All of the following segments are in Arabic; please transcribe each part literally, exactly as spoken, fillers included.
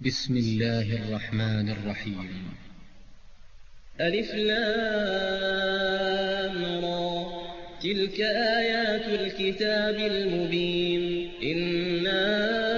بسم الله الرحمن الرحيم. ألف لام را، تلك آيات الكتاب المبين. إنا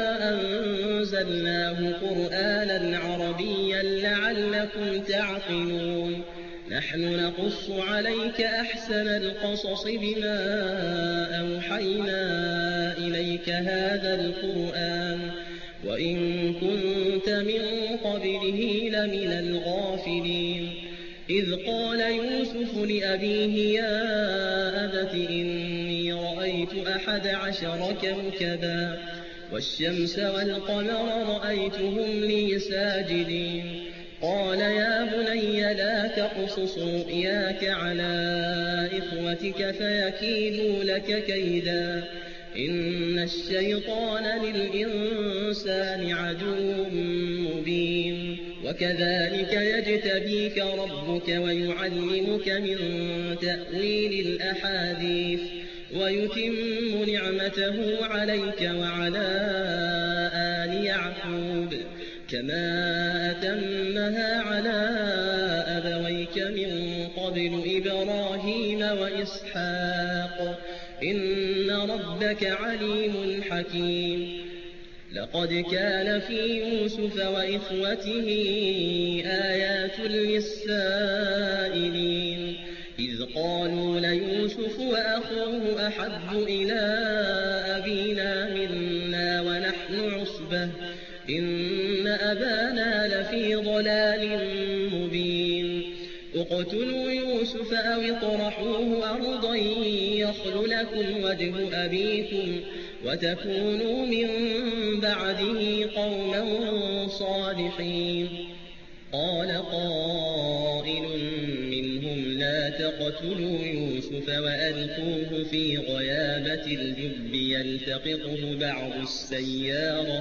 أنزلناه قرآنا عربيا لعلكم تعقلون. نحن نقص عليك أحسن القصص بما أوحينا إليك هذا القرآن وإن كنت من قبله لمن الغافلين. إذ قال يوسف لأبيه يا أبت إني رأيت أحد عشر كوكبا والشمس والقمر رأيتهم لي ساجدين. قال يا بني لا تقصص رؤياك على إخوتك فيكيدوا لك كيدا إن الشيطان للإنسان عدو مبين. وكذلك يجتبيك ربك ويعلمك من تأويل الأحاديث ويتم نعمته عليك وعلى آل يعقوب كما أتمها على أبويك من قبل إبراهيم وإسحاق إن ربك عليم حكيم. لقد كان في يوسف وإخوته آيات للسائلين إذ قالوا ليوسف وأخوه أحب إلى أبينا منا ونحن عصبة إن أبانا لفي ضلال مبين. اقتلوا يوسف أو اطرحوه أرضا يخل لكم وجه أبيكم وتكونوا من بعده قوما صالحين. قال قائل منهم لا تقتلوا يوسف وألقوه في غيابة الجب يلتقطه بعض السيارة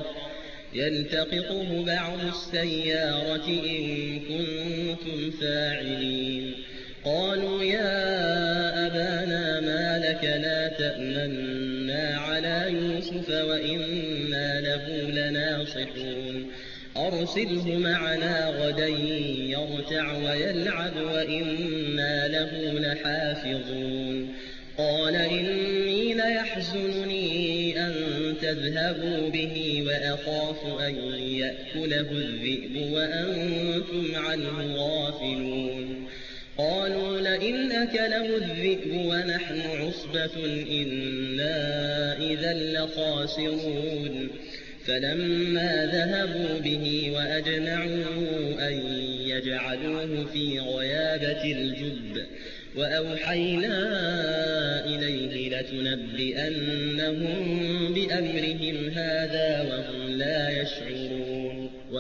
يلتقطه بعض السيارة إن كنتم فاعلين. قالوا يا أبانا ما لك لا تأمنا على يوسف وإنا له لناصحون أرسله معنا غدا يرتع ويلعب وإنا له لحافظون. قال إني ليحزنني أن تذهبوا به وأخاف أن يأكله الذئب وأنتم عنه غافلون. قالوا لئن أكله الذئب ونحن عصبة إنا إذا لخاسرون. فلما ذهبوا به وأجمعوا أن يجعلوه في غيابة الجب وأوحينا إليه لتنبئنهم بأمرهم هذا وهم لا يشعرون.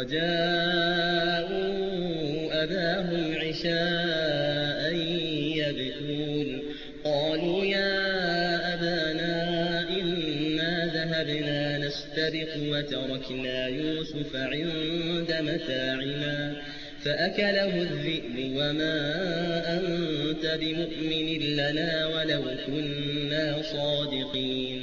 وجاءوا أباهم عشاء يبكون. قالوا يا أبانا إنا ذهبنا نستبق وتركنا يوسف عند متاعنا فأكله الذئب وما أنت بمؤمن لنا ولو كنا صادقين.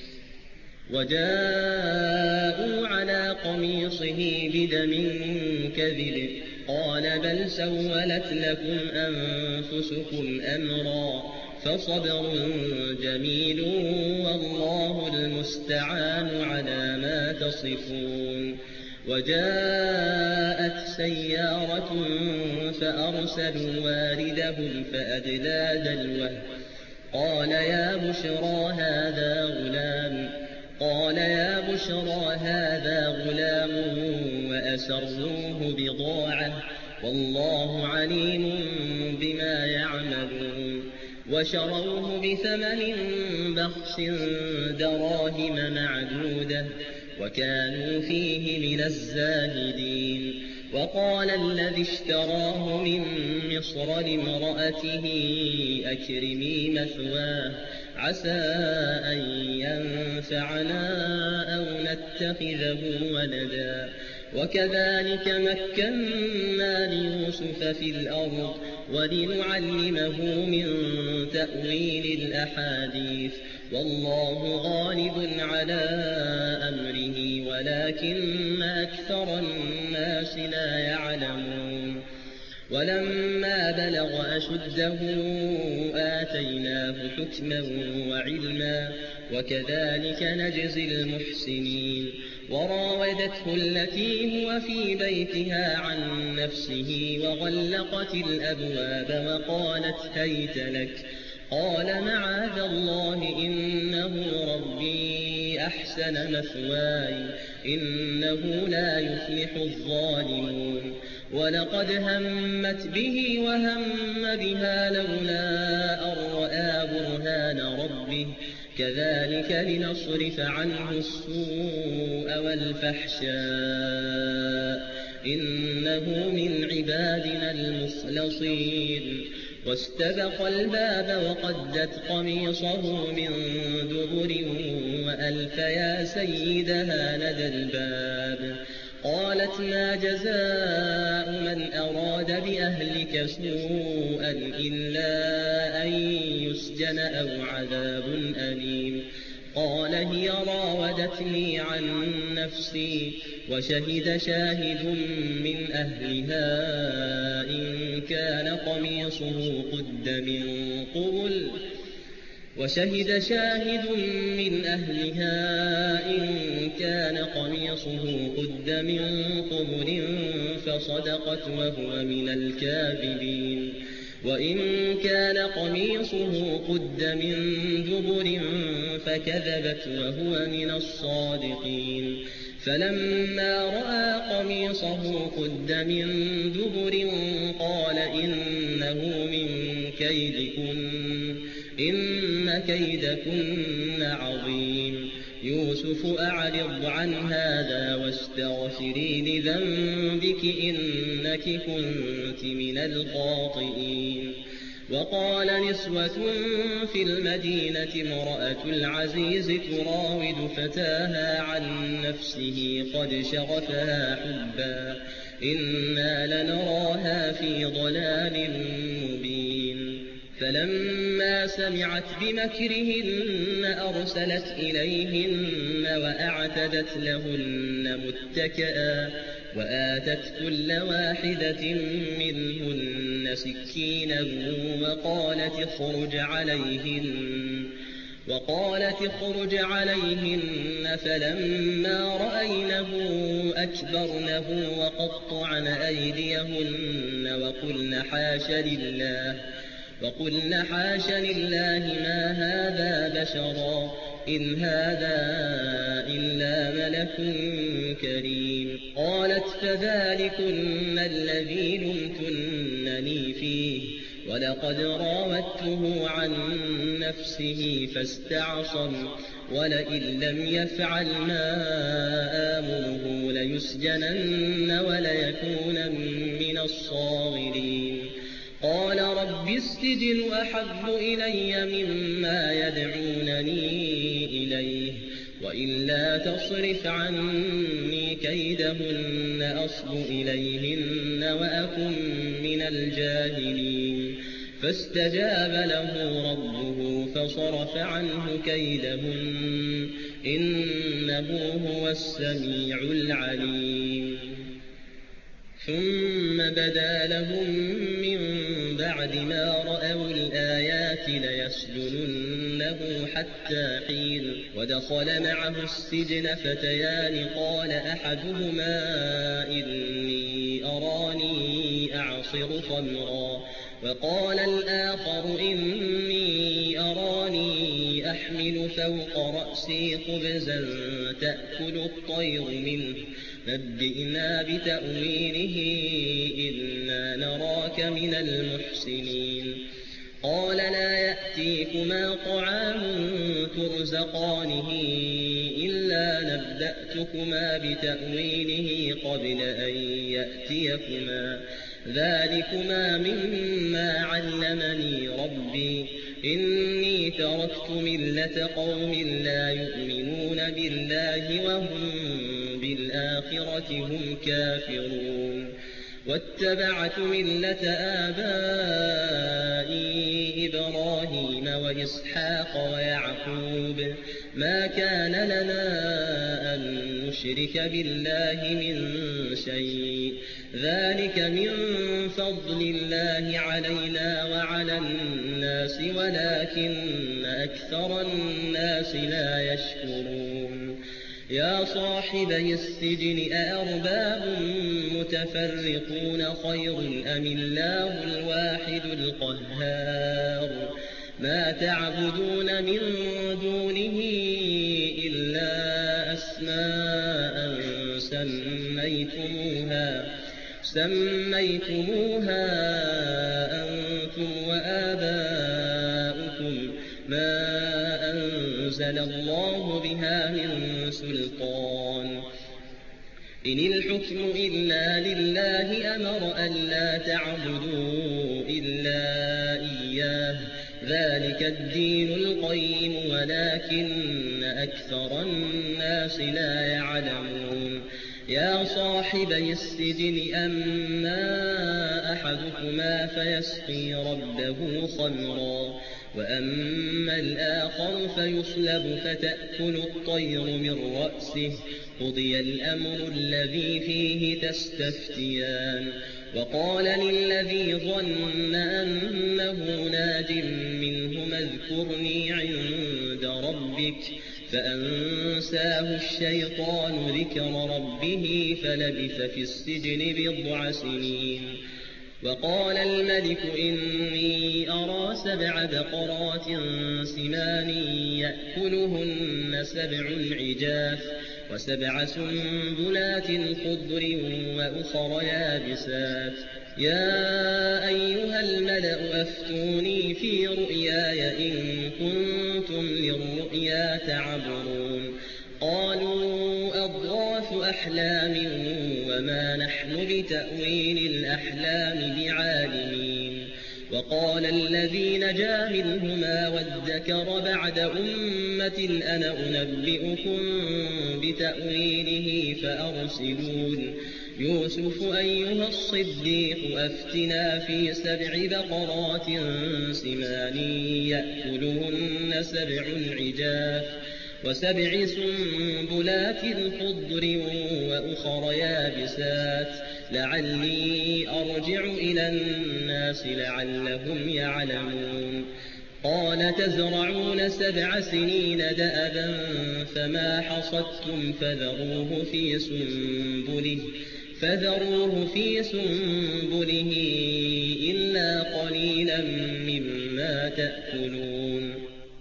وجاءوا على قميصه بدم كذب قال بل سولت لكم أنفسكم أمرا فصبر جميل والله المستعان على ما تصفون. وجاءت سيارة فأرسلوا واردهم فأدلى دلوه قال يا بشرى هذا غلام قال يا بشرى هذا غلام وأسروه بضاعة والله عليم بما يعملون. وشروه بثمن بخس دراهم معدودة وكانوا فيه من الزاهدين. وقال الذي اشتراه من مصر لامرأته أكرمي مثواه عسى أن ينفعنا أو نتخذه ولدا وكذلك مكنا ليوسف في الأرض ولنعلمه من تأويل الأحاديث والله غالب على أمره ولكن أكثر الناس لا يعلمون ولما بلغ أشده آتيناه حكما وعلما وكذلك نجزي المحسنين وراودته التي هو في بيتها عن نفسه وغلقت الأبواب وقالت هيت لك قال معاذ الله إنه ربي أحسن مثواي إنه لا يفلح الظالمون ولقد همت به وهم بها لولا أن رأى برهان ربه كذلك لنصرف عنه السوء والفحشاء إنه من عبادنا المخلصين واستبق الباب وقدت قميصه من دبر وألف يا سيدها لدى الباب قالت ما جزاء من أراد بأهلك سوءا إلا أن يسجن أو عذاب أليم قال هي راودتني عن نفسي وشهد شاهد من أهلها إن كان قميصه قد من قبل وشهد شاهد من أهلها إن كان قميصه قد من قبل فصدقت وهو من الكاذبين وإن كان قميصه قد من دبر فكذبت وهو من الصادقين فلما رأى قميصه قد من دبر قال إنه من كيدكن إن كيدكن عظيم يوسف أعرض عن هذا واستغفري لذنبك إنك كنت من الخاطئين وقال نسوة في المدينة امرأة العزيز تراود فتاها عن نفسه قد شغفها حبا إنا لنراها في ضلال مبين فلما سمعت بمكرهن أرسلت إليهن وأعتدت لهن متكئا وآتت كل واحدة منهن سكينا وقالت اخرج عليهن وقالت اخرج عليهن فلما رأينه أكبرنه وقطعن أيديهن وقلن حاش لله وقلن حاش لله ما هذا بشرا إن هذا إلا ملك كريم قالت فذلكن الذي لمتنني فيه ولقد راودته عن نفسه فاستعصم ولئن لم يفعل ما آمره ليسجنن وليكونن من الصاغرين قال رب السجن أحب إلي مما يدعونني إليه وإلا تصرف عني كيدهن أصب إليهن وأكن من الجاهلين فاستجاب له ربه فصرف عنه كيدهن إنه هو السميع العليم ثم بدا لهم من بعد ما رأوا الآيات ليسجننه حتى حين ودخل معه السجن فتيان قال أحدهما إني أراني أعصر خمرا وقال الآخر إني أراني أحمل فوق رأسي خبزا تأكل الطير منه نبئنا بتأويله إنا نراك من المحسنين قال لا يأتيكما طعام ترزقانه إلا نبأتكما بتأويله قبل أن يأتيكما ذلكما مما علمني ربي إني تركت ملة قوم لا يؤمنون بالله وهم بالآخرة وبالآخرة هم كافرون واتبعت ملة آبائي إبراهيم وإسحاق ويعقوب ما كان لنا أن نشرك بالله من شيء ذلك من فضل الله علينا وعلى الناس ولكن أكثر الناس لا يشكرون يا صاحبي السجن أأرباب متفرقون خير أم الله الواحد القهار ما تعبدون من دونه إلا أسماء سميتموها سميتموها أنتم وآباؤكم ما أنزل الله بها من سلطان إن الحكم إلا لله أمر ألا تعبدوا إلا إياه ذلك الدين القيم ولكن أكثر الناس لا يعلمون يا صاحبي السجن أما أحدكما فيسقي ربه خمرا وأما الآخر فيصلب فتأكل الطير من رأسه قضي الأمر الذي فيه تستفتيان وقال للذي ظن أنه ناج منهما اذكرني عند ربك فأنساه الشيطان ذكر ربه فلبث في السجن بضع سنين وقال الملك إني أرى سبع بقرات سمان يأكلهن سبع عجاف وسبع سنبلات خضر وأخر يابسات يا أيها الملأ أفتوني في رؤياي إن كنتم للرؤيا تعبرون قالوا أضغاث أحلام وما نحن بتأويل الأحلام بعالمين وقال الذي نجا منهما وادكر بعد أمة أنا أنبئكم بتأويله فأرسلون يوسف أيها الصديق أفتنا في سبع بقرات سمان يأكلهن سبع عجاف وسبع سنبلات خضر وأخر يابسات لعلي أرجع إلى الناس لعلهم يعلمون قال تزرعون سبع سنين دأبا فما حصدتم فذروه في سنبله فذروه في سنبله إلا قليلا مما تأكلون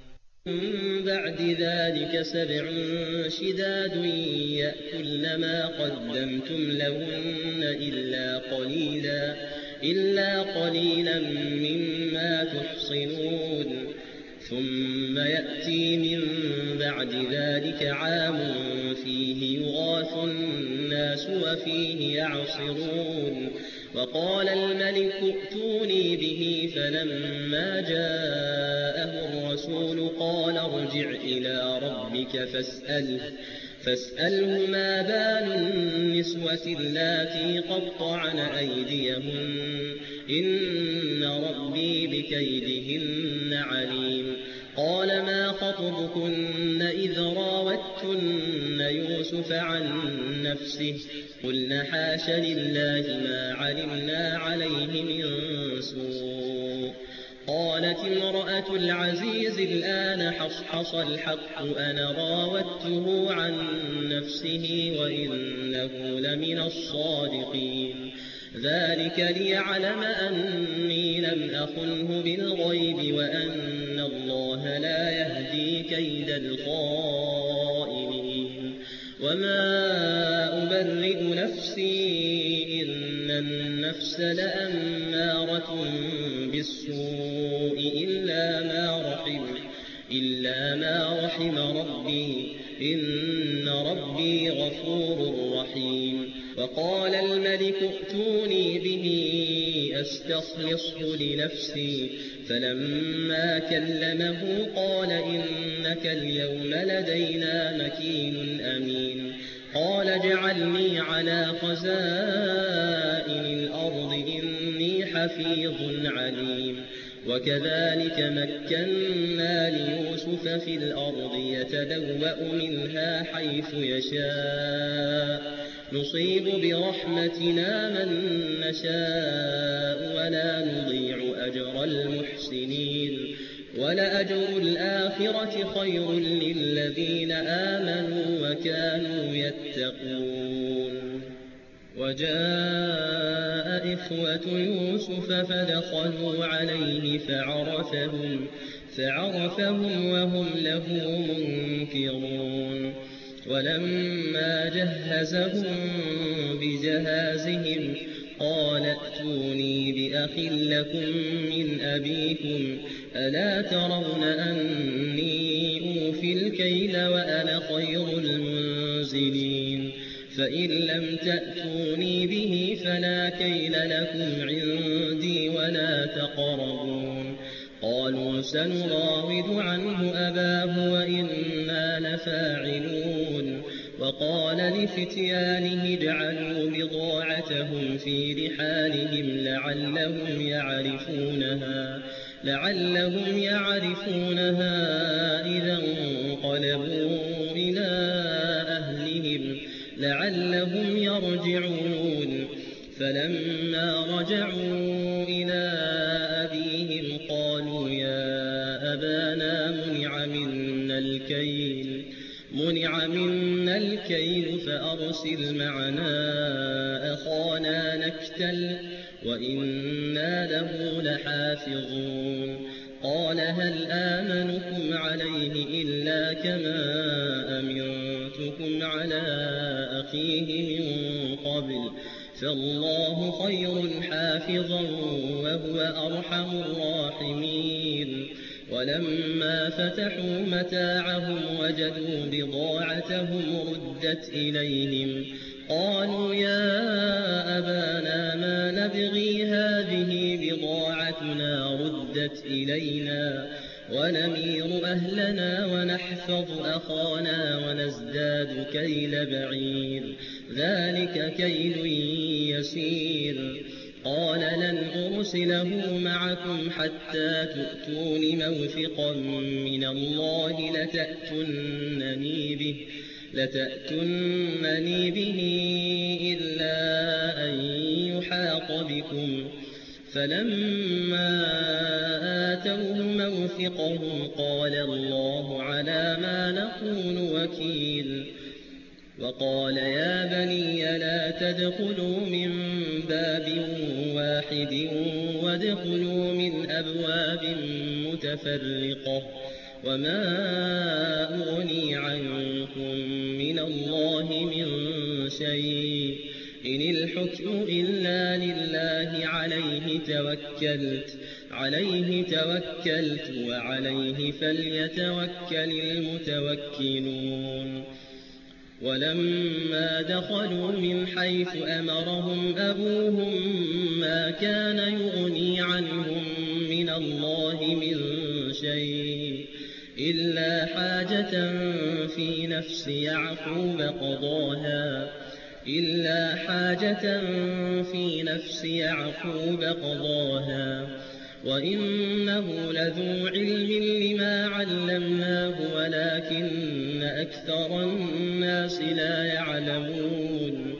من بعد ذلك سبع شداد يأكلن ما قدمتم لهن إلا قليلا إلا قليلا مما تحصنون ثم يأتي من بعد ذلك عام فيه يغاث الناس وفيه يعصرون وقال الملك ائتوني به فلما جاءه الرسول قال ارجع إلى ربك فاسأله فاسأله ما بال النسوة اللاتي قطعن أيديهن إن ربي بكيدهن عليم قال ما خطبكن إذ راوتن يوسف عن نفسه قلن حاش لله ما علمنا عليه من سوء قالت امرأة العزيز الآن حصحص الحق أنا راودته عن نفسه وإنه لمن الصادقين ذلك ليعلم أني لم أخنه بالغيب وأن الله لا يهدي كيد الخائنين وما أبرئ نفسي إن النفس لأمارة بالسوء إلا ما رحم إلا ما رحم ربي إن ربي غفور رحيم وقال الملك ائتوني به أستخلصه لنفسي فلما كلمه قال إنك اليوم لدينا مكين أمين قال اجعلني على خزائن الأرض إني حفيظ عليم وكذلك مكنا ليوسف في الأرض يتبوأ منها حيث يشاء نصيب برحمتنا من نشاء ولا نضيع أجر المحسنين ولأجر الآخرة خير للذين آمنوا وكانوا يتقون. وجاء إخوة يوسف فدخلوا عليه فعرفهم, فعرفهم وهم له منكرون. ولما جهزهم بجهازهم قال ائتوني بأخ لكم من أبيكم ألا ترون أني أوفي الكيل وأنا خير المنزلين فإن لم تأتوني به فلا كيل لكم عندي ولا تقربون. قالوا سنراود عنه أباه وإنا لفاعلون. وقال لفتيانه اجعلوا بضاعتهم في رحالهم لعلهم يعرفونها, لعلهم يعرفونها إذا انقلبوا إلى أهلهم لعلهم يرجعون. فلما رجعوا إلى أبيهم قالوا يا أبانا منع منا الكيل, منع منا الكيل فأرسل معنا أخانا نكتل وإنا له لحافظون. قال هل آمنكم عليه إلا كما أمنتكم على أخيه من قبل فالله خير حافظا وهو أرحم الراحمين. ولما فتحوا متاعهم وجدوا بضاعتهم ردت إليهم قالوا يا أبانا ما نبغي هذه بضاعتنا ردت إلينا ونمير أهلنا ونحفظ أخانا ونزداد كيل بعير ذلك كيل يسير. قال لن أرسله معكم حتى تؤتون موثقا من الله لتأتونني به, لتأتونني به إلا أن يحاط بكم. فلما آتوه موثقهم قال الله على ما نقول وكيل. وقال يا بني لا تدخلوا من باب واحد وادخلوا من أبواب متفرقة وما أغني عنكم من الله من شيء إن الحكم إلا لله عليه توكلت, عليه توكلت وعليه فليتوكل المتوكلون. ولما دخلوا من حيث أمرهم أبوهم ما كان يغني عنهم من الله من شيء إلا حاجة في نفس يعقوب قضاها, إلا حاجة في نفس يعقوب قضاها وإنه لذو علم لما علمناه ولكن أكثر الناس لا يعلمون.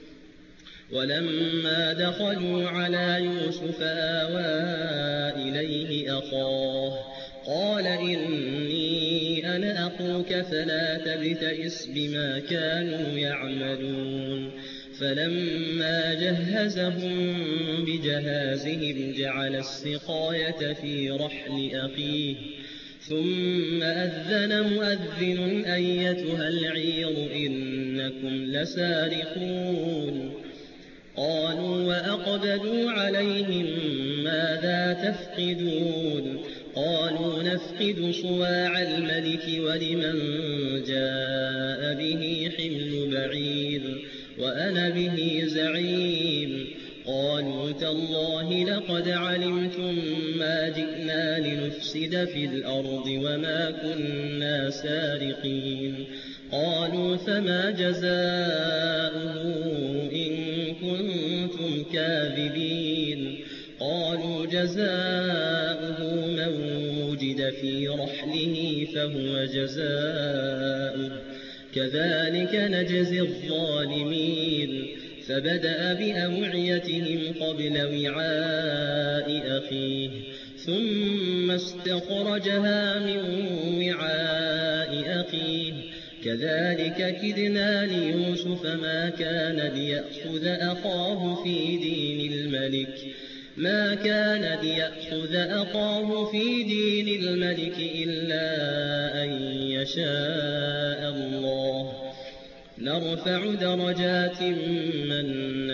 ولما دخلوا على يوسف آوى إليه أخاه قال إني أنا أخوك فلا تبتئس بما كانوا يعملون. فلما جهزهم بجهازهم جعل السقاية في رحل أخيه ثم أذن مؤذن أيتها العير إنكم لسارقون. قالوا وأقبلوا عليهم ماذا تفقدون قالوا نفقد صواع الملك ولمن جاء به حمل بعير وأنا به زعيم. قالوا تالله لقد علمتم ما جئنا لنفسد في الأرض وما كنا سارقين. قالوا فما جزاؤه إن كنتم كاذبين قالوا جزاؤه من وجد في رحله فهو جزاؤه كذلك نجزي الظالمين فبدأ بأوعيتهم قبل وعاء أخيه ثم استخرجها من وعاء أخيه كذلك كدنا ليوسف ما كان ليأخذ أخاه في دين الملك ما كان ليأخذ أخاه في دين الملك إلا أن يشاء الله نرفع درجات من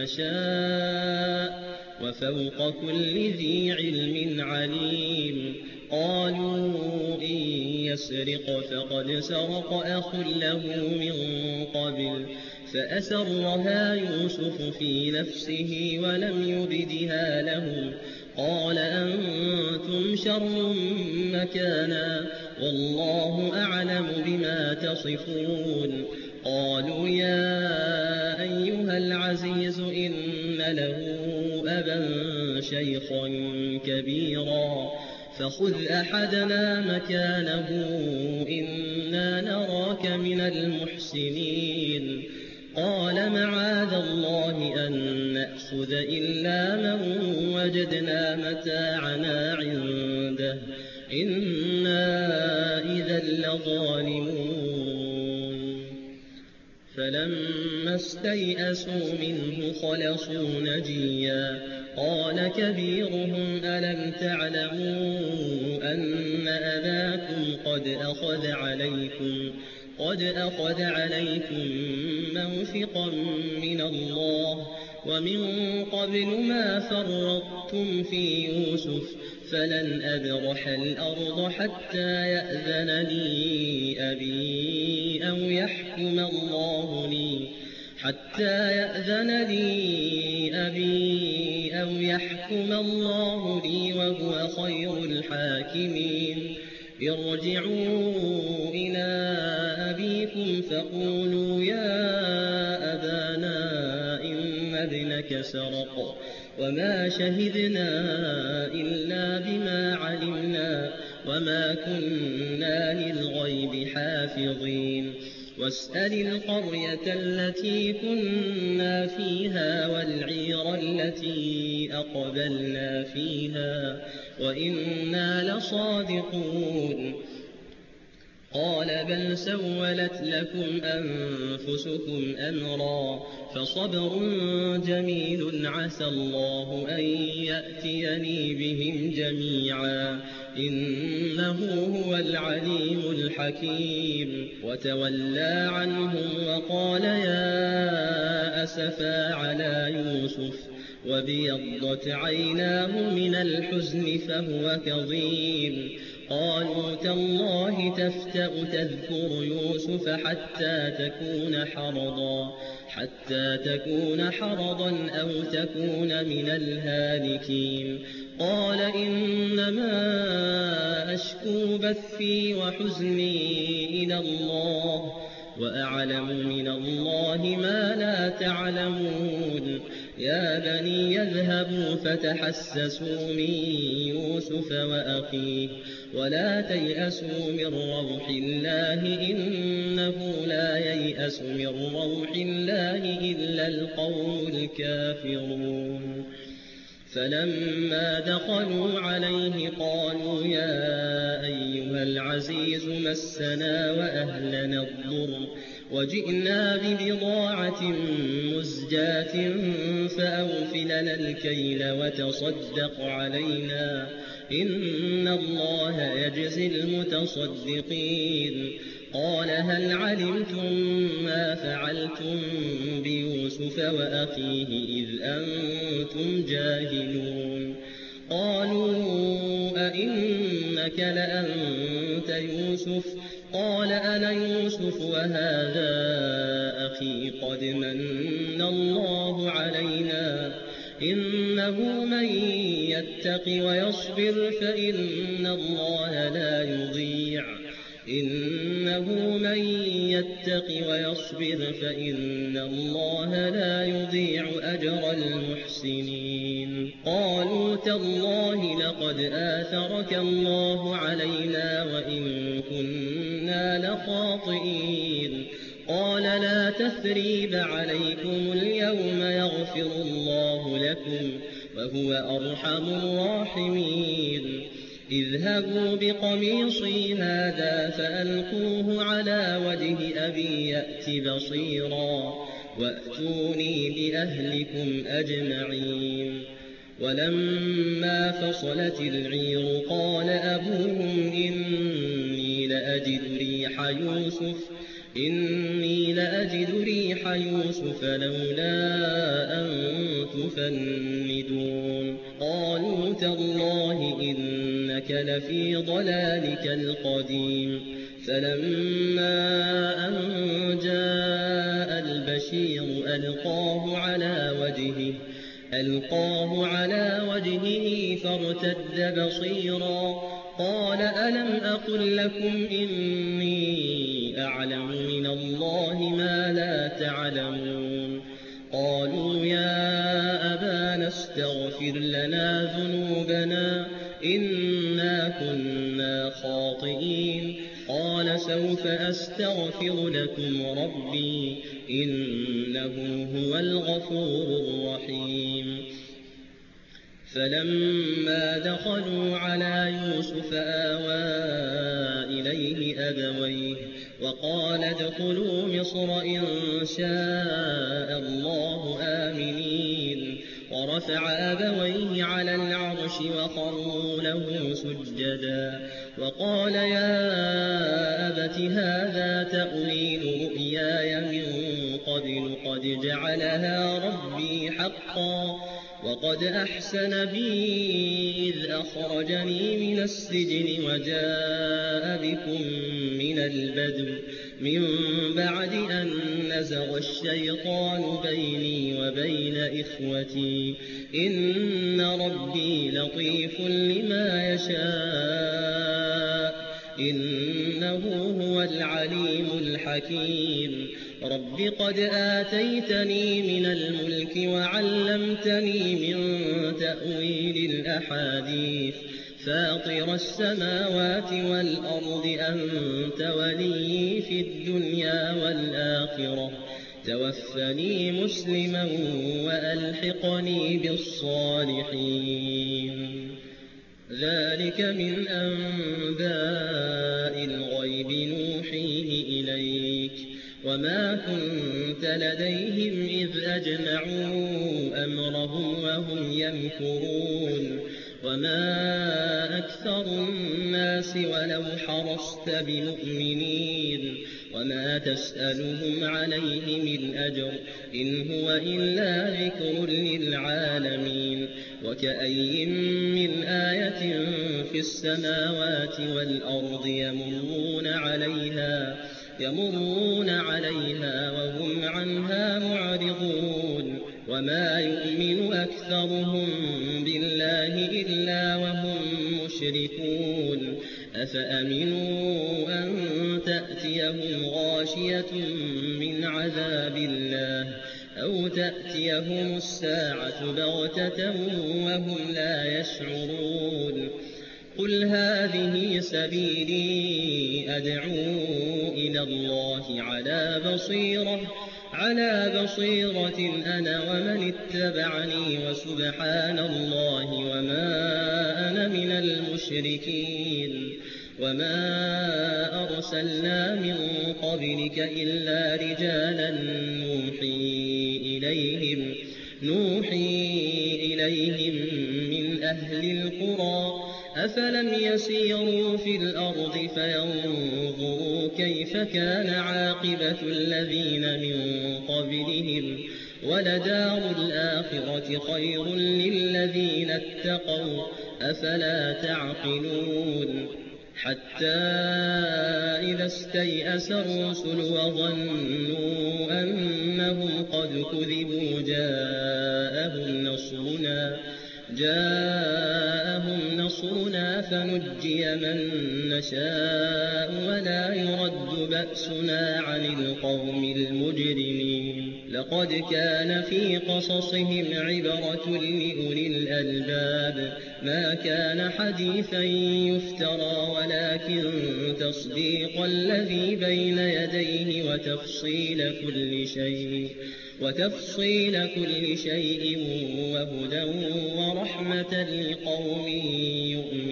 نشاء وفوق كل ذي علم عليم قالوا إن يسرق فقد سرق أخ له من قبل فأسرها يوسف في نفسه ولم يبدها لهم قال أنتم شر مكانا والله أعلم بما تصفون قالوا يا أيها العزيز إن له أبا شيخا كبيرا فخذ أحدنا مكانه إنا نراك من المحسنين قال معاذ الله أن نأخذ إلا من وجدنا متاعنا عنده إنا إذا لظالمون فلما استيئسوا منه خلصوا نجيا قال كبيرهم ألم تعلموا أن أباكم قد أخذ عليكم قد أخذ عليكم موثقا من الله ومن قبل ما فرطتم في يوسف فلن أبرح الأرض حتى يأذن لي أبي أو يحكم الله لي حتى يأذن لي أبي أو يحكم الله لي وهو خير الحاكمين ارجعوا إلى أبيكم فقولوا يا أبانا إن ابنك سرق وما شهدنا إلا بما علمنا وما كنا للغيب حافظين واسأل القرية التي كنا فيها والعير التي أقبلنا فيها وإنا لصادقون قال بل سولت لكم أنفسكم أمرا فصبر جميل عسى الله أن يأتيني بهم جميعا إنه هو العليم الحكيم وتولى عنهم وقال يا أسفا على يوسف وابيضت عيناه من الحزن فهو كظيم قالوا تالله تفتأ تذكر يوسف حتى تكون حرضا حتى تكون حرضا أو تكون من الهالكين قال إنما أشكو بثي وحزني إلى الله وأعلم من الله ما لا تعلمون يا بني يذهبوا فتحسسوا من يوسف وأخيه ولا تيأسوا من روح الله إنه لا ييأس من روح الله إلا القوم الكافرون فلما دخلوا عليه قالوا يا أيها العزيز مسنا وأهلنا الضر وجئنا ببضاعة مزجاة فأوف لنا الكيل وتصدق علينا إن الله يجزي المتصدقين قال هل علمتم ما فعلتم بيوسف وأخيه إذ أنتم جاهلون قالوا أئنك لأنت يوسف قال أنا يوسف وهذا أخي قد من الله علينا إنه من يتق ويصبر فإن الله لا يضيع إنه من يتق ويصبر فإن الله لا يضيع أجر المحسنين. قالوا تالله لقد آثرك الله علينا وإن كنا لخاطئين. قال لا تثريب عليكم اليوم يغفر الله لكم وهو أرحم الراحمين. اذهبوا بقميصي هذا فألقوه على وجه أبي يأت بصيرا وأتوني بأهلكم أجمعين. ولما فصلت العير قال أبوهم إني لأجد ريح يوسف إني لأجد ريح يوسف لولا أن تفندون. قالوا تالله إنك لفي ضلالك القديم. فلما أن جاء البشير ألقاه على وجهه ألقاه على وجهه فارتد بصيرا قال ألم أقل لكم إني أعلم من الله ما لا تعلمون. قالوا يا أبانا استغفر لنا ذنوبنا إنا كنا خاطئين. قال سوف أستغفر لكم ربي إنه هو الغفور الرحيم. فلما دخلوا على يوسف آوى إليه أبويه وقال ادخلوا مصر إن شاء الله آمنين. ورفع أبويه على العرش وخروا له سجدا وقال يا أبت هذا تأويل رؤياي من قبل قد جعلها ربي حقا وقد أحسن بي إذ أخرجني من السجن وجاء بكم من البدو من بعد أن نزغ الشيطان بيني وبين إخوتي إن ربي لطيف لما يشاء إنه هو العليم الحكيم. رب قد آتيتني من الملك وعلمتني من تأويل الأحاديث فاطر السماوات والأرض أنت ولي في الدنيا والآخرة توفني مسلما وألحقني بالصالحين. ذلك من أنباء الغيب نوحيه إليك وما كنت لديهم إذ أجمعوا أمرهم وهم يمكرون. وما أكثر الناس ولو حرصت بمؤمنين وما تسألهم عليه من أجر إن هو إلا ذكر للعالمين. وكأي من آية في السماوات والأرض يمرون عليها يمرون عليها وهم عنها معرضون. وما يؤمن أكثرهم بالله إلا وهم مشركون. أفأمنوا أن تأتيهم غاشية من عذاب الله أو تأتيهم الساعة بغتة وهم لا يشعرون. قل هذه سبيلي أدعو إلى الله على بصيرة على بصيرة أنا ومن اتبعني وسبحان الله وما أنا من المشركين. وما أرسلنا من قبلك إلا رجالا نوحي إليهم نوحي إليهم من أهل القرى أفلم يسيروا في الأرض فينظروا كيف كان عاقبة الذين من قبلهم ولدار الآخرة خير للذين اتقوا أفلا تعقلون. حتى إذا استيأس الرسل وظنوا أنهم قد كذبوا جاءهم نصرنا جاءهم نصرنا تنصرنا فنجي من نشاء ولا يرد بأسنا عن القوم المجرمين لقد كان في قصصهم عبرة لأولي الألباب ما كان حديثا يفترى ولكن تصديق الذي بين يديه وتفصيل كل شيء وتفصيل كل شيء وهدى ورحمة لقوم يؤمنون.